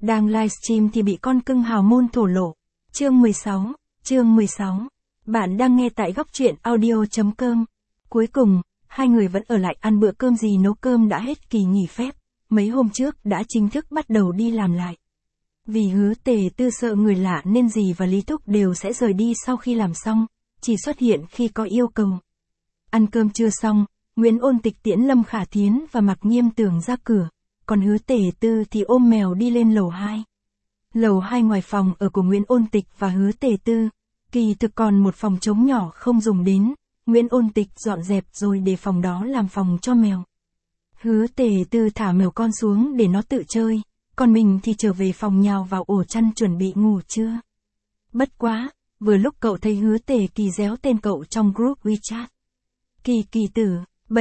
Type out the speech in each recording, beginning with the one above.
Đang livestream thì bị con cưng hào môn thổ lộ. Chương 16. Bạn đang nghe tại góc truyện audio.com. Cuối cùng, hai người vẫn ở lại ăn bữa cơm gì nấu cơm đã hết kỳ nghỉ phép. Mấy hôm trước đã chính thức bắt đầu đi làm lại. Vì Hứa Tề Tư sợ người lạ nên dì và Lý Thúc đều sẽ rời đi sau khi làm xong, chỉ xuất hiện khi có yêu cầu. Ăn cơm trưa xong, Nguyễn Ôn Tịch tiễn Lâm Khả Thiến và Mạc Nghiêm Tường ra cửa, còn Hứa Tề Tư thì ôm mèo đi lên lầu 2. Lầu 2 ngoài phòng ở của Nguyễn Ôn Tịch và Hứa Tề Tư, kỳ thực còn một phòng trống nhỏ không dùng đến, Nguyễn Ôn Tịch dọn dẹp rồi để phòng đó làm phòng cho mèo. Hứa Tề Tư thả mèo con xuống để nó tự chơi, còn mình thì trở về phòng nhào vào ổ chăn chuẩn bị ngủ trưa. Bất quá, vừa lúc cậu thấy Hứa Tề Kỳ réo tên cậu trong group WeChat. Kỳ tử,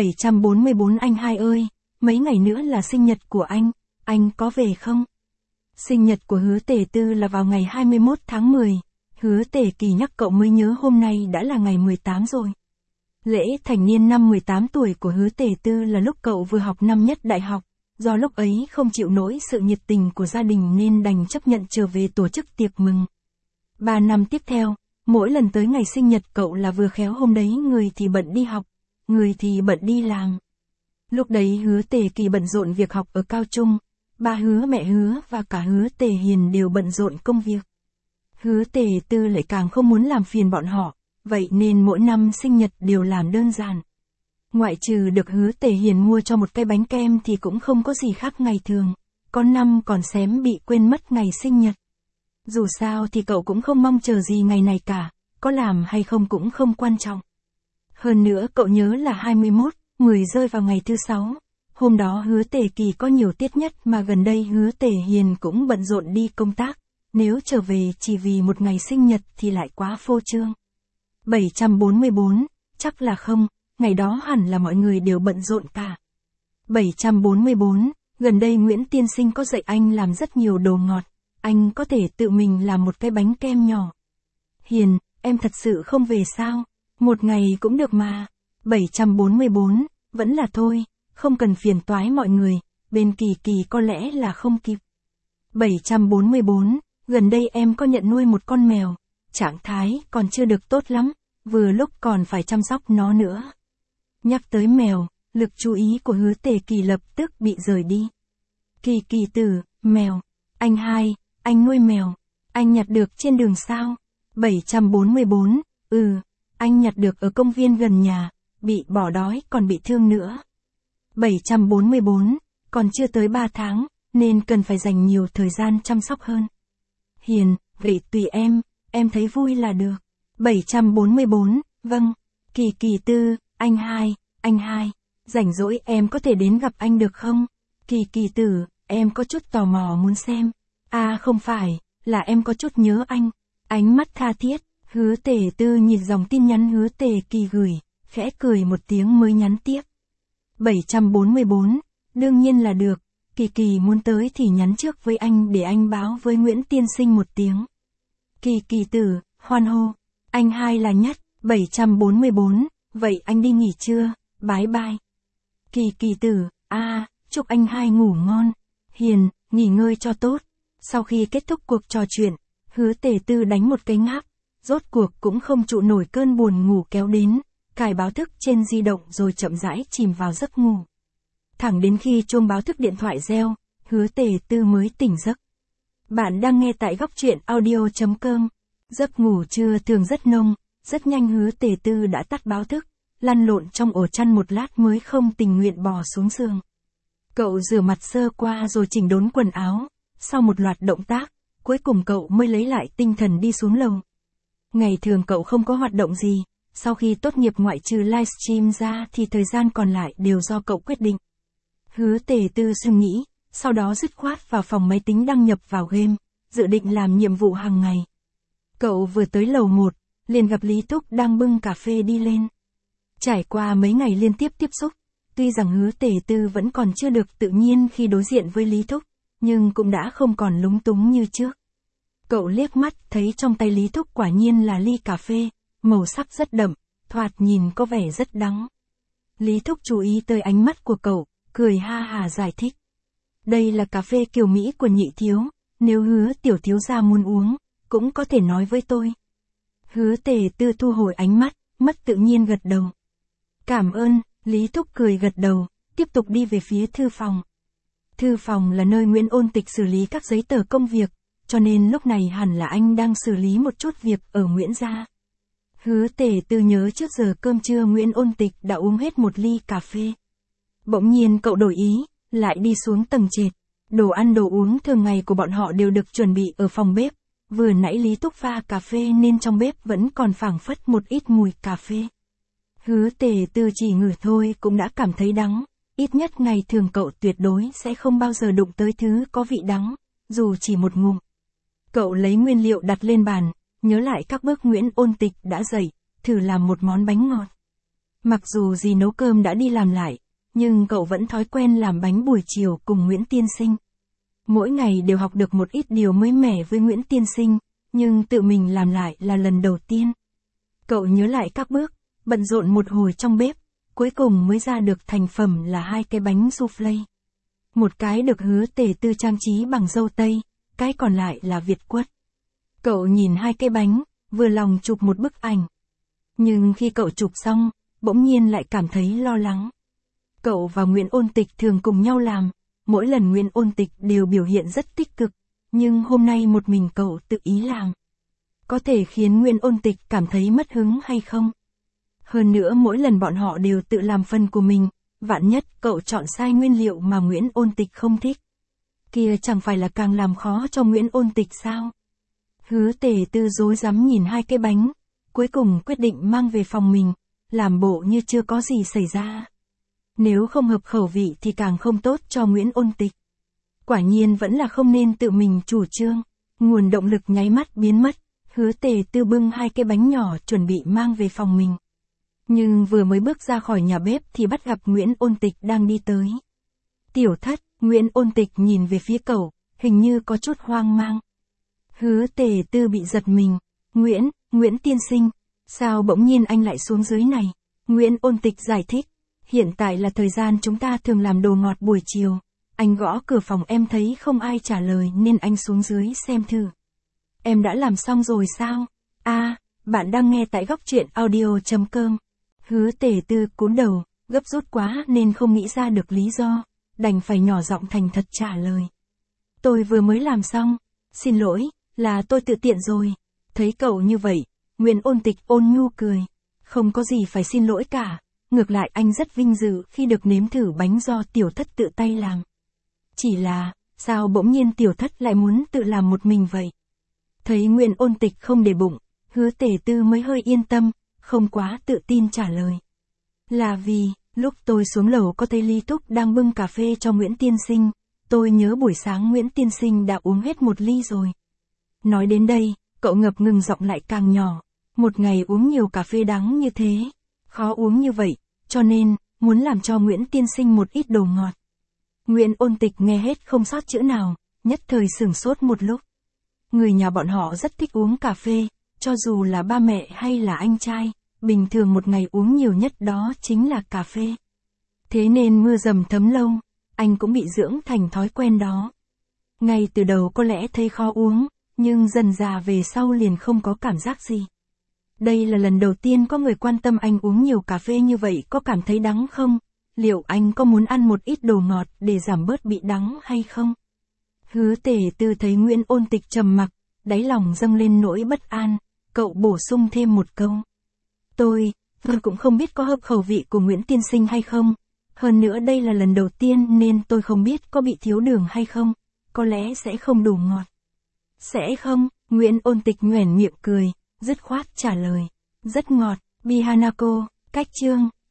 744 anh hai ơi, mấy ngày nữa là sinh nhật của anh có về không? Sinh nhật của Hứa Tề Tư là vào ngày 21 tháng 10, Hứa Tề Kỳ nhắc cậu mới nhớ hôm nay đã là ngày 18 rồi. Lễ thành niên năm 18 tuổi của Hứa Tề Tư là lúc cậu vừa học năm nhất đại học, do lúc ấy không chịu nổi sự nhiệt tình của gia đình nên đành chấp nhận trở về tổ chức tiệc mừng. 3 năm tiếp theo, mỗi lần tới ngày sinh nhật cậu là vừa khéo hôm đấy người thì bận đi học, người thì bận đi làm. Lúc đấy Hứa Tề Kỳ bận rộn việc học ở cao trung, ba Hứa, mẹ Hứa và cả Hứa Tề Hiền đều bận rộn công việc. Hứa Tề Tư lại càng không muốn làm phiền bọn họ, vậy nên mỗi năm sinh nhật đều làm đơn giản. Ngoại trừ được Hứa Tề Hiền mua cho một cái bánh kem thì cũng không có gì khác ngày thường, có năm còn xém bị quên mất ngày sinh nhật. Dù sao thì cậu cũng không mong chờ gì ngày này cả, có làm hay không cũng không quan trọng. Hơn nữa cậu nhớ là 21/10 rơi vào ngày thứ 6. Hôm đó Hứa Tề Kỳ có nhiều tiết nhất mà gần đây Hứa Tề Hiền cũng bận rộn đi công tác, nếu trở về chỉ vì một ngày sinh nhật thì lại quá phô trương. 744, chắc là không, ngày đó hẳn là mọi người đều bận rộn cả. 744, gần đây Nguyễn Tiên Sinh có dạy anh làm rất nhiều đồ ngọt, anh có thể tự mình làm một cái bánh kem nhỏ. Hiền, em thật sự không về sao? Một ngày cũng được mà. 744, vẫn là thôi, không cần phiền toái mọi người, bên Kỳ có lẽ là không kịp. 744, gần đây em có nhận nuôi một con mèo, trạng thái còn chưa được tốt lắm, vừa lúc còn phải chăm sóc nó nữa. Nhắc tới mèo, lực chú ý của Hứa Tề Kỳ lập tức bị rời đi. Kỳ tử, mèo, anh hai, anh nuôi mèo, anh nhặt được trên đường sao? 744, anh nhặt được ở công viên gần nhà, bị bỏ đói còn bị thương nữa. 744, còn chưa tới 3 tháng, nên cần phải dành nhiều thời gian chăm sóc hơn. Hiền, vậy tùy em thấy vui là được. 744, vâng. Kỳ tư, anh hai, rảnh rỗi em có thể đến gặp anh được không? Kỳ tử, em có chút tò mò muốn xem. À không phải, là em có chút nhớ anh. Ánh mắt tha thiết, Hứa Tề Tư nhìn dòng tin nhắn Hứa Tề Kỳ gửi, khẽ cười một tiếng mới nhắn tiếp. 744, đương nhiên là được, Kỳ muốn tới thì nhắn trước với anh để anh báo với Nguyễn Tiên Sinh một tiếng. Kỳ tử, hoan hô, anh hai là nhất. 744, vậy anh đi nghỉ trưa, bye bye. Kỳ tử, chúc anh hai ngủ ngon. Hiền, nghỉ ngơi cho tốt. Sau khi kết thúc cuộc trò chuyện, Hứa Tề Tư đánh một cái ngáp, rốt cuộc cũng không trụ nổi cơn buồn ngủ kéo đến, cài báo thức trên di động rồi chậm rãi chìm vào giấc ngủ. Thẳng đến khi chuông báo thức điện thoại reo, Hứa Tề Tư mới tỉnh giấc. Bạn đang nghe tại góc truyện audio.com. Giấc ngủ trưa thường rất nông, rất nhanh Hứa Tề Tư đã tắt báo thức, lăn lộn trong ổ chăn một lát mới không tình nguyện bò xuống giường. Cậu rửa mặt sơ qua rồi chỉnh đốn quần áo, sau một loạt động tác, cuối cùng cậu mới lấy lại tinh thần đi xuống lầu. Ngày thường cậu không có hoạt động gì, sau khi tốt nghiệp ngoại trừ livestream ra thì thời gian còn lại đều do cậu quyết định. Hứa Tề Tư suy nghĩ, sau đó dứt khoát vào phòng máy tính đăng nhập vào game, dự định làm nhiệm vụ hàng ngày. Cậu vừa tới lầu 1, liền gặp Lý Thúc đang bưng cà phê đi lên. Trải qua mấy ngày liên tiếp tiếp xúc, tuy rằng Hứa Tề Tư vẫn còn chưa được tự nhiên khi đối diện với Lý Thúc, nhưng cũng đã không còn lúng túng như trước. Cậu liếc mắt thấy trong tay Lý Thúc quả nhiên là ly cà phê, màu sắc rất đậm, thoạt nhìn có vẻ rất đắng. Lý Thúc chú ý tới ánh mắt của cậu, cười ha hà giải thích. Đây là cà phê kiểu Mỹ của nhị thiếu, nếu Hứa tiểu thiếu gia muốn uống, cũng có thể nói với tôi. Hứa Tề Tư thu hồi ánh mắt, mất tự nhiên gật đầu. Cảm ơn, Lý Thúc cười gật đầu, tiếp tục đi về phía thư phòng. Thư phòng là nơi Nguyễn Ôn Tịch xử lý các giấy tờ công việc, cho nên lúc này hẳn là anh đang xử lý một chút việc ở Nguyễn gia. Hứa Tề Tư nhớ trước giờ cơm trưa Nguyễn Ôn Tịch đã uống hết một ly cà phê. Bỗng nhiên cậu đổi ý, lại đi xuống tầng trệt. Đồ ăn đồ uống thường ngày của bọn họ đều được chuẩn bị ở phòng bếp. Vừa nãy Lý Thúc pha cà phê nên trong bếp vẫn còn phảng phất một ít mùi cà phê. Hứa Tề Tư chỉ ngửi thôi cũng đã cảm thấy đắng, ít nhất ngày thường cậu tuyệt đối sẽ không bao giờ đụng tới thứ có vị đắng, dù chỉ một ngụm. Cậu lấy nguyên liệu đặt lên bàn, nhớ lại các bước Nguyễn Ôn Tịch đã dạy, thử làm một món bánh ngọt. Mặc dù dì nấu cơm đã đi làm lại, nhưng cậu vẫn thói quen làm bánh buổi chiều cùng Nguyễn Tiên Sinh. Mỗi ngày đều học được một ít điều mới mẻ với Nguyễn Tiên Sinh, nhưng tự mình làm lại là lần đầu tiên. Cậu nhớ lại các bước, bận rộn một hồi trong bếp, cuối cùng mới ra được thành phẩm là 2 cái bánh soufflé. Một cái được Hứa Tề Tư trang trí bằng dâu tây, cái còn lại là Việt quất. Cậu nhìn 2 cái bánh, vừa lòng chụp một bức ảnh. Nhưng khi cậu chụp xong, bỗng nhiên lại cảm thấy lo lắng. Cậu và Nguyễn Ôn Tịch thường cùng nhau làm, mỗi lần Nguyễn Ôn Tịch đều biểu hiện rất tích cực, nhưng hôm nay một mình cậu tự ý làm. Có thể khiến Nguyễn Ôn Tịch cảm thấy mất hứng hay không? Hơn nữa mỗi lần bọn họ đều tự làm phần của mình, vạn nhất cậu chọn sai nguyên liệu mà Nguyễn Ôn Tịch không thích. Kia chẳng phải là càng làm khó cho Nguyễn Ôn Tịch sao? Hứa Tề Tư rối rắm nhìn 2 cái bánh, cuối cùng quyết định mang về phòng mình, làm bộ như chưa có gì xảy ra. Nếu không hợp khẩu vị thì càng không tốt cho Nguyễn Ôn Tịch. Quả nhiên vẫn là không nên tự mình chủ trương, nguồn động lực nháy mắt biến mất, Hứa Tề Tư bưng 2 cái bánh nhỏ chuẩn bị mang về phòng mình. Nhưng vừa mới bước ra khỏi nhà bếp thì bắt gặp Nguyễn Ôn Tịch đang đi tới. Tiểu Thất, Nguyễn Ôn Tịch nhìn về phía cậu, hình như có chút hoang mang. Hứa Tề Tư bị giật mình. Nguyễn Tiên Sinh, sao bỗng nhiên anh lại xuống dưới này? Nguyễn Ôn Tịch giải thích, hiện tại là thời gian chúng ta thường làm đồ ngọt buổi chiều. Anh gõ cửa phòng em thấy không ai trả lời nên anh xuống dưới xem thử. Em đã làm xong rồi sao? Bạn đang nghe tại góc truyện audio.com. Hứa Tề Tư cúi đầu, gấp rút quá nên không nghĩ ra được lý do, đành phải nhỏ giọng thành thật trả lời. Tôi vừa mới làm xong, xin lỗi, là tôi tự tiện rồi. Thấy cậu như vậy, Nguyễn Ôn Tịch ôn nhu cười. Không có gì phải xin lỗi cả, ngược lại anh rất vinh dự khi được nếm thử bánh do Tiểu Thất tự tay làm. Chỉ là, sao bỗng nhiên Tiểu Thất lại muốn tự làm một mình vậy? Thấy Nguyễn Ôn Tịch không để bụng, Hứa Tề Tư mới hơi yên tâm, không quá tự tin trả lời. Là vì, lúc tôi xuống lầu có thấy Lý Thúc đang bưng cà phê cho Nguyễn Tiên Sinh, tôi nhớ buổi sáng Nguyễn Tiên Sinh đã uống hết một ly rồi. Nói đến đây, cậu ngập ngừng giọng lại càng nhỏ, một ngày uống nhiều cà phê đắng như thế, khó uống như vậy, cho nên, muốn làm cho Nguyễn Tiên Sinh một ít đồ ngọt. Nguyễn Ôn Tịch nghe hết không sót chữ nào, nhất thời sửng sốt một lúc. Người nhà bọn họ rất thích uống cà phê, cho dù là ba mẹ hay là anh trai, bình thường một ngày uống nhiều nhất đó chính là cà phê. Thế nên mưa dầm thấm lâu, anh cũng bị dưỡng thành thói quen đó. Ngay từ đầu có lẽ thấy khó uống, nhưng dần dà về sau liền không có cảm giác gì. Đây là lần đầu tiên có người quan tâm anh uống nhiều cà phê như vậy, có cảm thấy đắng không? Liệu anh có muốn ăn một ít đồ ngọt để giảm bớt bị đắng hay không? Hứa Tề Tư thấy Nguyễn Ôn Tịch trầm mặc, đáy lòng dâng lên nỗi bất an, cậu bổ sung thêm một câu. Tôi cũng không biết có hợp khẩu vị của Nguyễn Tiên Sinh hay không. Hơn nữa đây là lần đầu tiên nên tôi không biết có bị thiếu đường hay không. Có lẽ sẽ không đủ ngọt. Sẽ không, Nguyễn Ôn Tịch nhoẻn miệng cười, dứt khoát trả lời. Rất ngọt, Bi Hanako, cách chương.